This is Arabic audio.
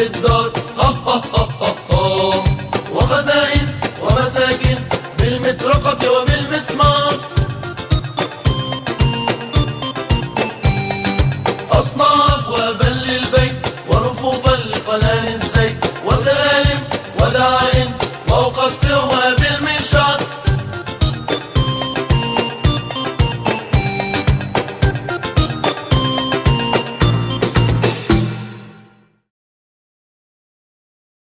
الدار، وخزائن ومساكن بالمطرقة وبالمسمار، أصنع أبوابا للبيت ورفوفا لقنان